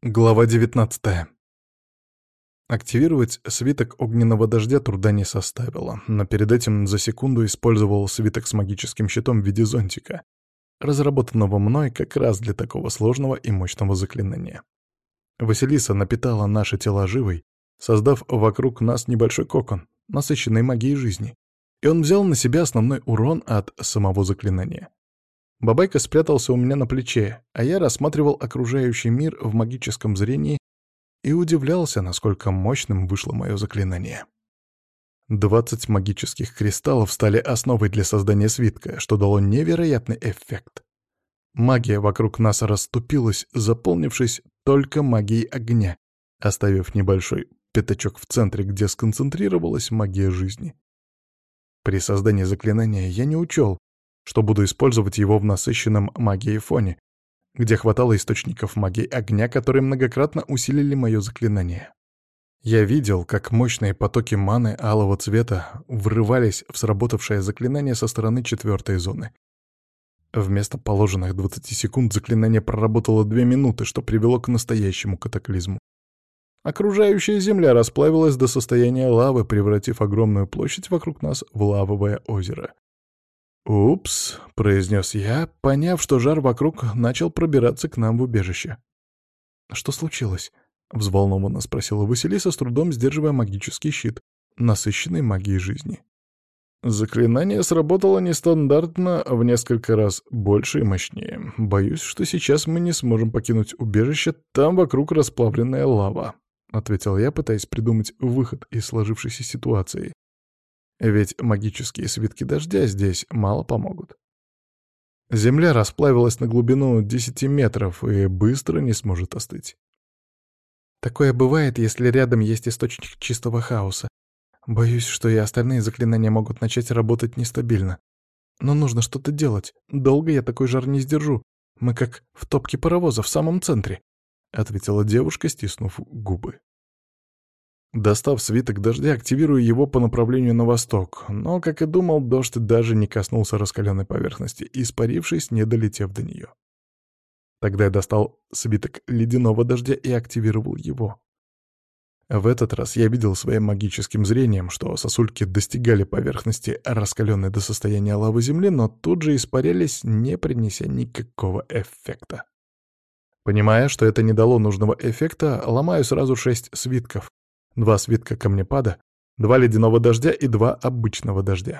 Глава 19. Активировать свиток огненного дождя труда не составило, но перед этим за секунду использовал свиток с магическим щитом в виде зонтика, разработанного мной как раз для такого сложного и мощного заклинания. Василиса напитала наши тела живой, создав вокруг нас небольшой кокон, насыщенный магией жизни, и он взял на себя основной урон от самого заклинания. Бабайка спрятался у меня на плече, а я рассматривал окружающий мир в магическом зрении и удивлялся, насколько мощным вышло мое заклинание. 20 магических кристаллов стали основой для создания свитка, что дало невероятный эффект. Магия вокруг нас расступилась, заполнившись только магией огня, оставив небольшой пятачок в центре, где сконцентрировалась магия жизни. При создании заклинания я не учел, что буду использовать его в насыщенном магией фоне, где хватало источников магии огня, которые многократно усилили мое заклинание. Я видел, как мощные потоки маны алого цвета врывались в сработавшее заклинание со стороны четвертой зоны. Вместо положенных 20 секунд заклинание проработало 2 минуты, что привело к настоящему катаклизму. Окружающая земля расплавилась до состояния лавы, превратив огромную площадь вокруг нас в лавовое озеро. «Упс», — произнес я, поняв, что жар вокруг начал пробираться к нам в убежище. «Что случилось?» — взволнованно спросила Василиса, с трудом сдерживая магический щит, насыщенный магией жизни. Заклинание сработало нестандартно, в несколько раз больше и мощнее. Боюсь, что сейчас мы не сможем покинуть убежище, там вокруг расплавленная лава, — ответил я, пытаясь придумать выход из сложившейся ситуации. Ведь магические свитки дождя здесь мало помогут. Земля расплавилась на глубину 10 метров и быстро не сможет остыть. Такое бывает, если рядом есть источник чистого хаоса. Боюсь, что и остальные заклинания могут начать работать нестабильно. Но нужно что-то делать. Долго я такой жар не сдержу. Мы как в топке паровоза в самом центре, — ответила девушка, стиснув губы. Достав свиток дождя, активирую его по направлению на восток, но, как и думал, дождь даже не коснулся раскаленной поверхности, испарившись, не долетев до нее. Тогда я достал свиток ледяного дождя и активировал его. В этот раз я видел своим магическим зрением, что сосульки достигали поверхности, раскаленной до состояния лавы земли, но тут же испарялись, не принеся никакого эффекта. Понимая, что это не дало нужного эффекта, ломаю сразу 6 свитков. 2 свитка камнепада, 2 ледяного дождя и 2 обычного дождя.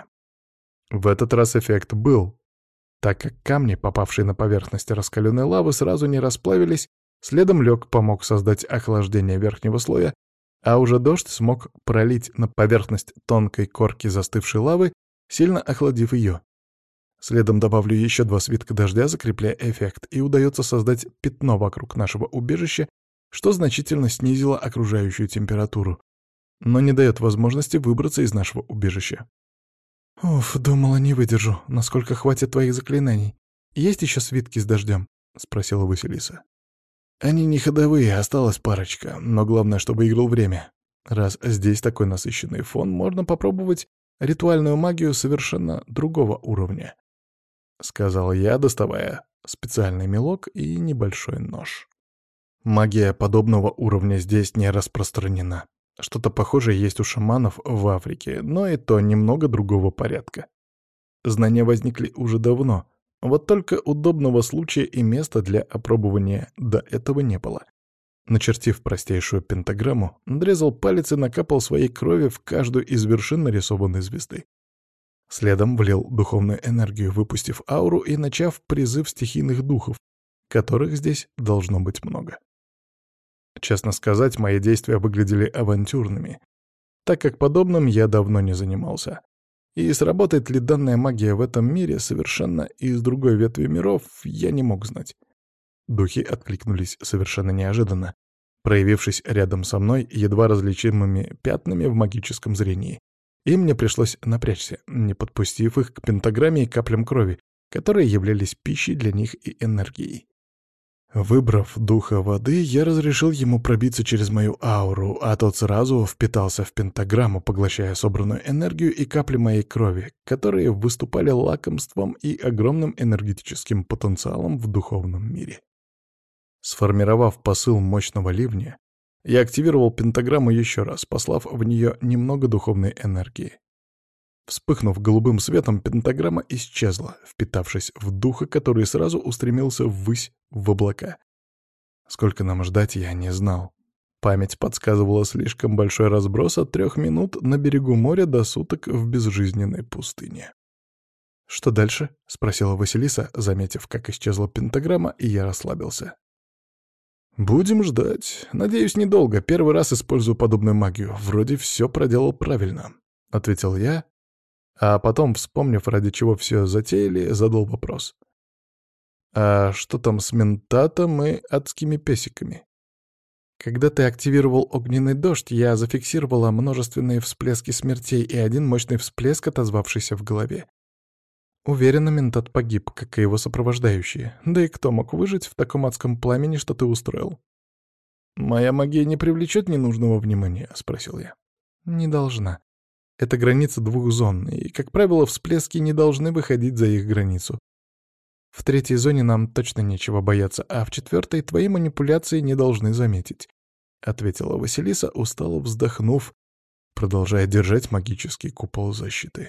В этот раз эффект был, так как камни, попавшие на поверхность раскаленной лавы, сразу не расплавились, следом лед помог создать охлаждение верхнего слоя, а уже дождь смог пролить на поверхность тонкой корки застывшей лавы, сильно охладив ее. Следом добавлю еще 2 свитка дождя, закрепляя эффект, и удается создать пятно вокруг нашего убежища, что значительно снизило окружающую температуру, но не дает возможности выбраться из нашего убежища. «Уф, думала, не выдержу. Насколько хватит твоих заклинаний? Есть еще свитки с дождем?» — спросила Василиса. «Они не ходовые, осталась парочка, но главное, чтобы выиграл время. Раз здесь такой насыщенный фон, можно попробовать ритуальную магию совершенно другого уровня», — сказал я, доставая специальный мелок и небольшой нож. Магия подобного уровня здесь не распространена. Что-то похожее есть у шаманов в Африке, но и то немного другого порядка. Знания возникли уже давно, вот только удобного случая и места для опробования до этого не было. Начертив простейшую пентаграмму, надрезал палец и накапал своей крови в каждую из вершин нарисованной звезды. Следом влил духовную энергию, выпустив ауру и начав призыв стихийных духов, которых здесь должно быть много. Честно сказать, мои действия выглядели авантюрными, так как подобным я давно не занимался. И сработает ли данная магия в этом мире совершенно из другой ветви миров, я не мог знать. Духи откликнулись совершенно неожиданно, проявившись рядом со мной едва различимыми пятнами в магическом зрении. И мне пришлось напрячься, не подпустив их к пентаграмме и каплям крови, которые являлись пищей для них и энергией. Выбрав духа воды, я разрешил ему пробиться через мою ауру, а тот сразу впитался в пентаграмму, поглощая собранную энергию и капли моей крови, которые выступали лакомством и огромным энергетическим потенциалом в духовном мире. Сформировав посыл мощного ливня, я активировал пентаграмму еще раз, послав в нее немного духовной энергии. Вспыхнув голубым светом, пентаграмма исчезла, впитавшись в духа, который сразу устремился ввысь в облака. Сколько нам ждать, я не знал. Память подсказывала слишком большой разброс от 3 минут на берегу моря до суток в безжизненной пустыне. «Что дальше?» — спросила Василиса, заметив, как исчезла пентаграмма, и я расслабился. «Будем ждать. Надеюсь, недолго. Первый раз использую подобную магию. Вроде все проделал правильно», — ответил я, а потом, вспомнив, ради чего все затеяли, задал вопрос. «А что там с ментатом и адскими песиками?» «Когда ты активировал огненный дождь, я зафиксировала множественные всплески смертей и один мощный всплеск, отозвавшийся в голове. Уверена, ментат погиб, как и его сопровождающие. Да и кто мог выжить в таком адском пламени, что ты устроил?» «Моя магия не привлечет ненужного внимания?» — спросил я. «Не должна. Это граница 2 зон, и, как правило, всплески не должны выходить за их границу. В 3-й зоне нам точно нечего бояться, а в 4-й твои манипуляции не должны заметить», — ответила Василиса, устало вздохнув, продолжая держать магический купол защиты.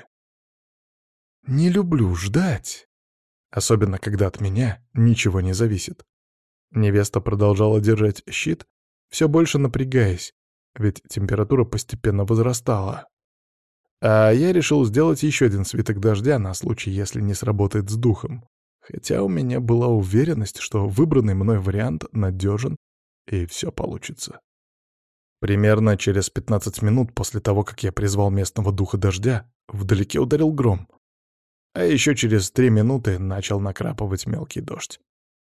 «Не люблю ждать, особенно когда от меня ничего не зависит». Невеста продолжала держать щит, все больше напрягаясь, ведь температура постепенно возрастала. А я решил сделать еще один свиток дождя на случай, если не сработает с духом, хотя у меня была уверенность, что выбранный мной вариант надежен и все получится. Примерно через 15 минут после того, как я призвал местного духа дождя, вдалеке ударил гром, а еще через 3 минуты начал накрапывать мелкий дождь.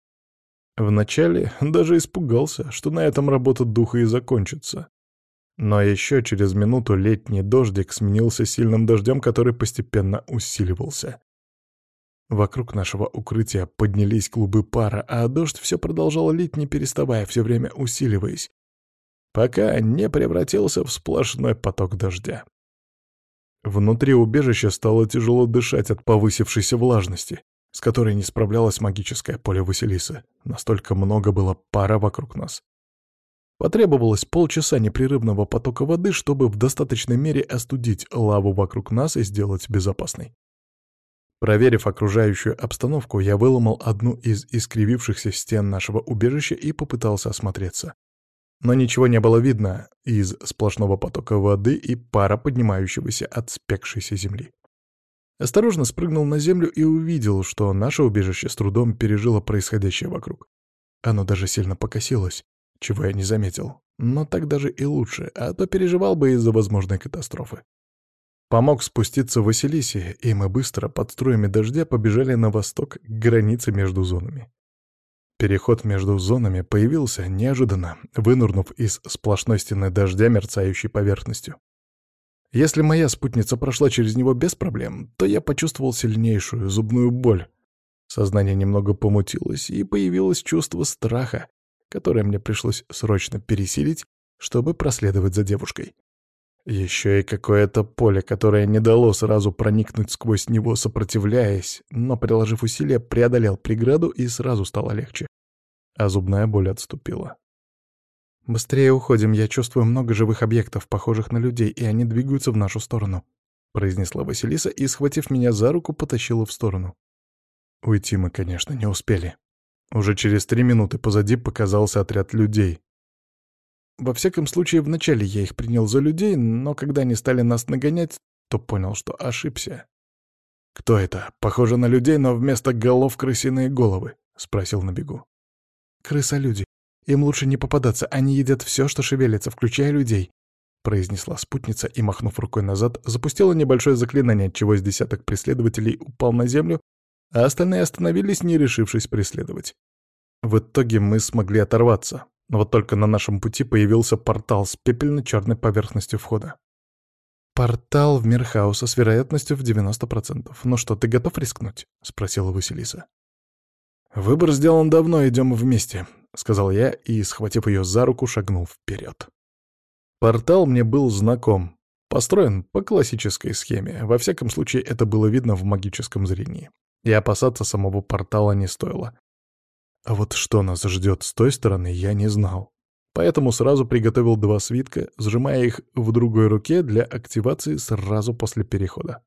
Вначале даже испугался, что на этом работа духа и закончится. Но еще через минуту летний дождик сменился сильным дождем, который постепенно усиливался. Вокруг нашего укрытия поднялись клубы пара, а дождь все продолжал лить, не переставая, все время усиливаясь, пока не превратился в сплошной поток дождя. Внутри убежища стало тяжело дышать от повысившейся влажности, с которой не справлялось магическое поле Василисы. Настолько много было пара вокруг нас. Потребовалось полчаса непрерывного потока воды, чтобы в достаточной мере остудить лаву вокруг нас и сделать безопасной. Проверив окружающую обстановку, я выломал одну из искривившихся стен нашего убежища и попытался осмотреться. Но ничего не было видно из сплошного потока воды и пара, поднимающегося от спекшейся земли. Осторожно спрыгнул на землю и увидел, что наше убежище с трудом пережило происходящее вокруг. Оно даже сильно покосилось, чего я не заметил. Но так даже и лучше, а то переживал бы из-за возможной катастрофы. Помог спуститься Василисе, и мы быстро под струями дождя побежали на восток к границе между зонами. Переход между зонами появился неожиданно, вынурнув из сплошной стены дождя, мерцающей поверхностью. Если моя спутница прошла через него без проблем, то я почувствовал сильнейшую зубную боль. Сознание немного помутилось, и появилось чувство страха, которое мне пришлось срочно пересилить, чтобы проследовать за девушкой. Еще и какое-то поле, которое не дало сразу проникнуть сквозь него, сопротивляясь, но, приложив усилия, преодолел преграду и сразу стало легче. А зубная боль отступила. «Быстрее уходим, я чувствую много живых объектов, похожих на людей, и они двигаются в нашу сторону», — произнесла Василиса и, схватив меня за руку, потащила в сторону. Уйти мы, конечно, не успели. Уже через 3 минуты позади показался отряд людей. Во всяком случае, вначале я их принял за людей, но когда они стали нас нагонять, то понял, что ошибся. «Кто это? Похоже на людей, но вместо голов крысиные головы», — спросил на бегу. «Крыса-люди. Им лучше не попадаться, они едят все, что шевелится, включая людей», — произнесла спутница и, махнув рукой назад, запустила небольшое заклинание, отчего с десяток преследователей упал на землю, а остальные остановились, не решившись преследовать. В итоге мы смогли оторваться. Вот только на нашем пути появился портал с пепельно-черной поверхностью входа. «Портал в мир хаоса с вероятностью в 90%. Ну что, ты готов рискнуть?» — спросила Василиса. «Выбор сделан давно, идем вместе», — сказал я и, схватив ее за руку, шагнул вперед. Портал мне был знаком. Построен по классической схеме. Во всяком случае, это было видно в магическом зрении. И опасаться самого портала не стоило. А вот что нас ждет с той стороны, я не знал. Поэтому сразу приготовил 2 свитка, сжимая их в другой руке для активации сразу после перехода.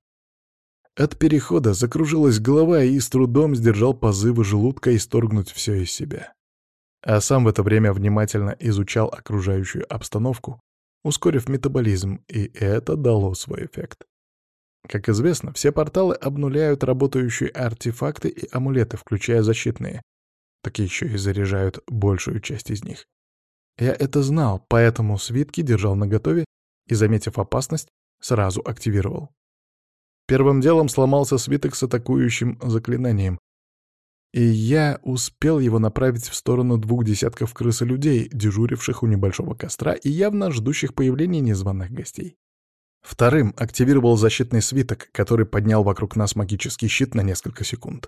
От перехода закружилась голова и с трудом сдержал позывы желудка исторгнуть все из себя. А сам в это время внимательно изучал окружающую обстановку, ускорив метаболизм, и это дало свой эффект. Как известно, все порталы обнуляют работающие артефакты и амулеты, включая защитные. Так еще и заряжают большую часть из них. Я это знал, поэтому свитки держал наготове и, заметив опасность, сразу активировал. Первым делом сломался свиток с атакующим заклинанием, и я успел его направить в сторону 2 десятков крыс-людей, дежуривших у небольшого костра и явно ждущих появления незваных гостей. Вторым активировал защитный свиток, который поднял вокруг нас магический щит на несколько секунд.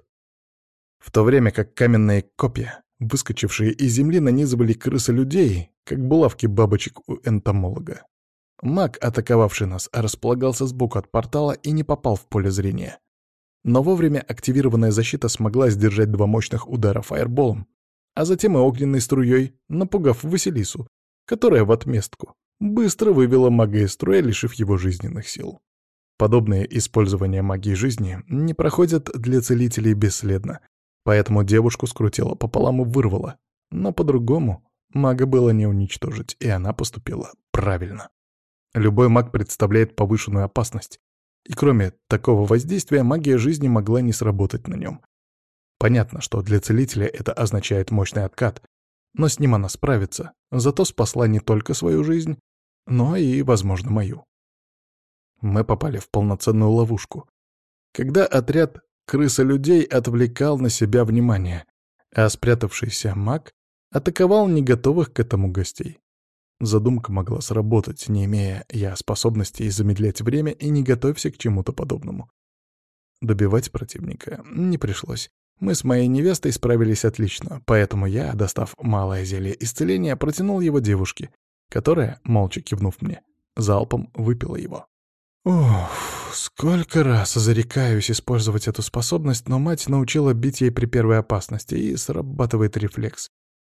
В то время как каменные копья, выскочившие из земли, нанизывали крысы-людей, как булавки бабочек у энтомолога. Маг, атаковавший нас, располагался сбоку от портала и не попал в поле зрения. Но вовремя активированная защита смогла сдержать 2 мощных удара фаерболом, а затем и огненной струей, напугав Василису, которая в отместку быстро вывела мага из строя, лишив его жизненных сил. Подобные использования магии жизни не проходят для целителей бесследно, поэтому девушку скрутила пополам и вырвала. Но по-другому мага было не уничтожить, и она поступила правильно. Любой маг представляет повышенную опасность, и кроме такого воздействия магия жизни могла не сработать на нем. Понятно, что для целителя это означает мощный откат, но с ним она справится, зато спасла не только свою жизнь, но и, возможно, мою. Мы попали в полноценную ловушку, когда отряд крыса-людей отвлекал на себя внимание, а спрятавшийся маг атаковал не готовых к этому гостей. Задумка могла сработать, не имея я способностей замедлять время и не готовься к чему-то подобному. Добивать противника не пришлось. Мы с моей невестой справились отлично, поэтому я, достав малое зелье исцеления, протянул его девушке, которая, молча кивнув мне, залпом выпила его. Уф, сколько раз зарекаюсь использовать эту способность, но мать научила бить ей при первой опасности, и срабатывает рефлекс.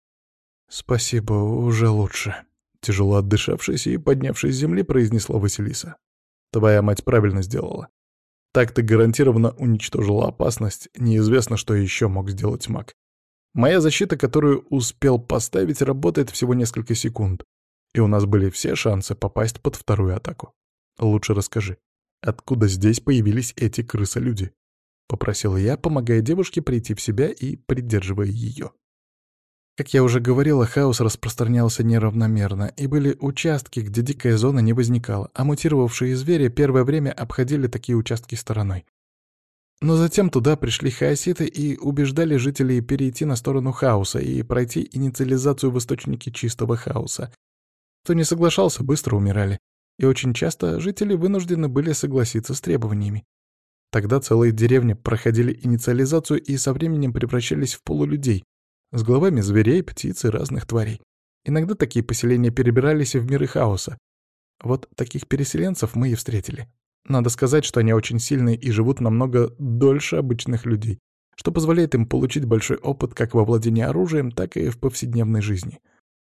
Спасибо, уже лучше. Тяжело отдышавшись и поднявшись с земли, произнесла Василиса. Твоя мать правильно сделала. Так ты гарантированно уничтожила опасность, неизвестно, что еще мог сделать маг. Моя защита, которую успел поставить, работает всего несколько секунд, и у нас были все шансы попасть под вторую атаку. Лучше расскажи, откуда здесь появились эти крысы-люди? Попросил я, помогая девушке прийти в себя и придерживая ее. Как я уже говорила, хаос распространялся неравномерно, и были участки, где дикая зона не возникала, а мутировавшие звери первое время обходили такие участки стороной. Но затем туда пришли хаоситы и убеждали жителей перейти на сторону хаоса и пройти инициализацию в источнике чистого хаоса. Кто не соглашался, быстро умирали, и очень часто жители вынуждены были согласиться с требованиями. Тогда целые деревни проходили инициализацию и со временем превращались в полулюдей, с головами зверей, птиц и разных тварей. Иногда такие поселения перебирались в миры хаоса. Вот таких переселенцев мы и встретили. Надо сказать, что они очень сильные и живут намного дольше обычных людей, что позволяет им получить большой опыт как во владении оружием, так и в повседневной жизни.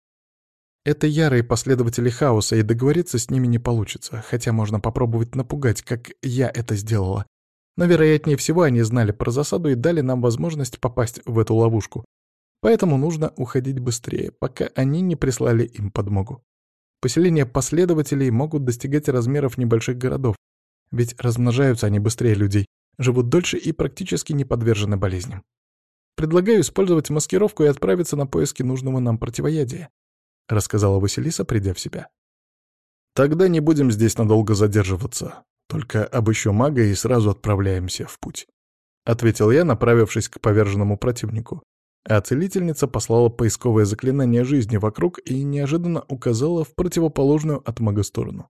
Это ярые последователи хаоса, и договориться с ними не получится, хотя можно попробовать напугать, как я это сделала. Но, вероятнее всего, они знали про засаду и дали нам возможность попасть в эту ловушку. Поэтому нужно уходить быстрее, пока они не прислали им подмогу. Поселения последователей могут достигать размеров небольших городов, ведь размножаются они быстрее людей, живут дольше и практически не подвержены болезням. Предлагаю использовать маскировку и отправиться на поиски нужного нам противоядия, рассказала Василиса, придя в себя. Тогда не будем здесь надолго задерживаться, только обыщу мага и сразу отправляемся в путь, ответил я, направившись к поверженному противнику. А целительница послала поисковое заклинание жизни вокруг и неожиданно указала в противоположную от мага сторону.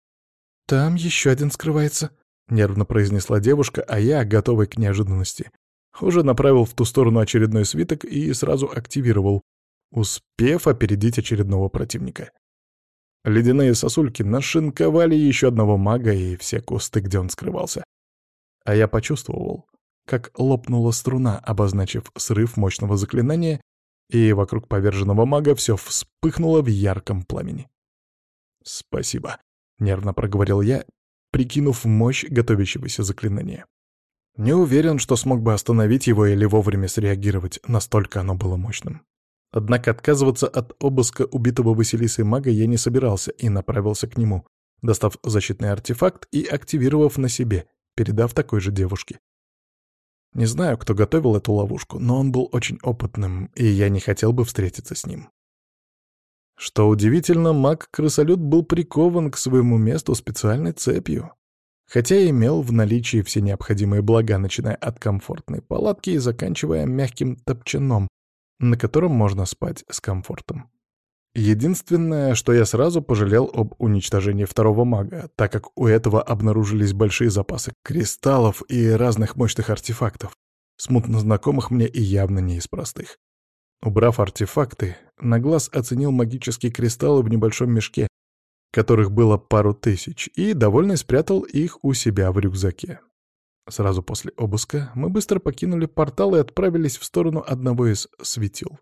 «Там еще один скрывается», — нервно произнесла девушка, а я, готовый к неожиданности, уже направил в ту сторону очередной свиток и сразу активировал, успев опередить очередного противника. Ледяные сосульки нашинковали еще одного мага и все кусты, где он скрывался. А я почувствовал, как лопнула струна, обозначив срыв мощного заклинания, и вокруг поверженного мага все вспыхнуло в ярком пламени. «Спасибо», — нервно проговорил я, прикинув мощь готовящегося заклинания. Не уверен, что смог бы остановить его или вовремя среагировать, настолько оно было мощным. Однако отказываться от обыска убитого Василисой мага я не собирался и направился к нему, достав защитный артефакт и активировав на себе, передав такой же девушке. Не знаю, кто готовил эту ловушку, но он был очень опытным, и я не хотел бы встретиться с ним. Что удивительно, маг-крысолют был прикован к своему месту специальной цепью, хотя и имел в наличии все необходимые блага, начиная от комфортной палатки и заканчивая мягким топчаном, на котором можно спать с комфортом. Единственное, что я сразу пожалел об уничтожении второго мага, так как у этого обнаружились большие запасы кристаллов и разных мощных артефактов, смутно знакомых мне и явно не из простых. Убрав артефакты, на глаз оценил магические кристаллы в небольшом мешке, которых было пару тысяч, и, довольно спрятал их у себя в рюкзаке. Сразу после обыска мы быстро покинули портал и отправились в сторону одного из светил.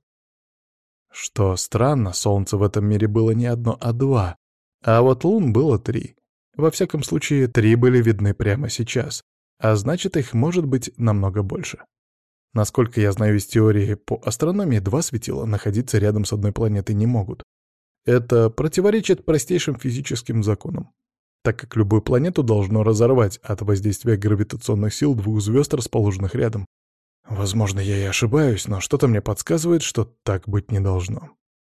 Что странно, солнца в этом мире было не одно, а два, а вот лун было 3. Во всяком случае, 3 были видны прямо сейчас, а значит, их может быть намного больше. Насколько я знаю из теории по астрономии, 2 светила находиться рядом с одной планетой не могут. Это противоречит простейшим физическим законам, так как любую планету должно разорвать от воздействия гравитационных сил 2 звезд, расположенных рядом. Возможно, я и ошибаюсь, но что-то мне подсказывает, что так быть не должно.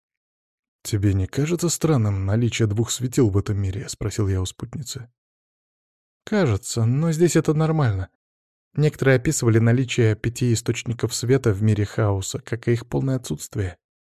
«Тебе не кажется странным наличие 2 светил в этом мире?» — спросил я у спутницы. «Кажется, но здесь это нормально. Некоторые описывали наличие 5 источников света в мире хаоса, как и их полное отсутствие.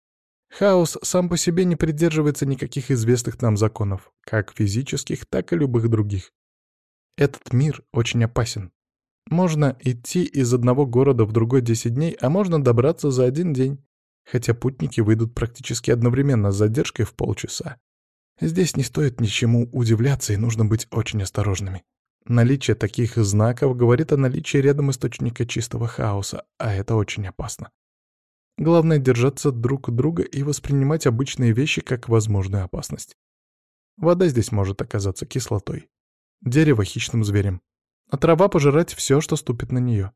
Хаос сам по себе не придерживается никаких известных нам законов, как физических, так и любых других. Этот мир очень опасен. Можно идти из одного города в другой 10 дней, а можно добраться за 1 день, хотя путники выйдут практически одновременно с задержкой в полчаса. Здесь не стоит ничему удивляться и нужно быть очень осторожными. Наличие таких знаков говорит о наличии рядом источника чистого хаоса, а это очень опасно. Главное — держаться друг друга и воспринимать обычные вещи как возможную опасность. Вода здесь может оказаться кислотой, дерево — хищным зверем, а трава — пожирать все, что ступит на нее.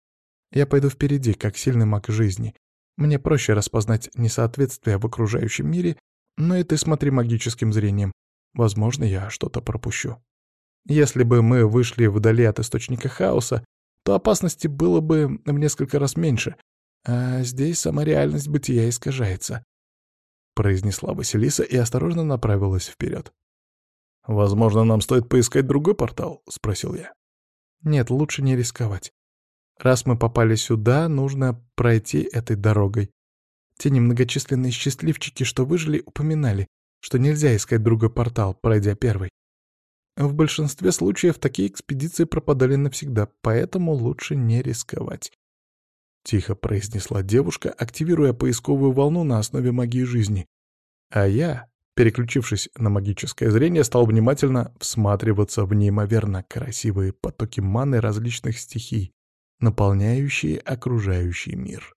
Я пойду впереди, как сильный маг жизни. Мне проще распознать несоответствия в окружающем мире, но и ты смотри магическим зрением. Возможно, я что-то пропущу. Если бы мы вышли вдали от источника хаоса, то опасности было бы в несколько раз меньше, а здесь сама реальность бытия искажается», — произнесла Василиса и осторожно направилась вперед. «Возможно, нам стоит поискать другой портал?» — спросил я. «Нет, лучше не рисковать. Раз мы попали сюда, нужно пройти этой дорогой. Те немногочисленные счастливчики, что выжили, упоминали, что нельзя искать другой портал, пройдя первый. В большинстве случаев такие экспедиции пропадали навсегда, поэтому лучше не рисковать», — тихо произнесла девушка, активируя поисковую волну на основе магии жизни. А я, переключившись на магическое зрение, стал внимательно всматриваться в неимоверно красивые потоки маны различных стихий, наполняющие окружающий мир.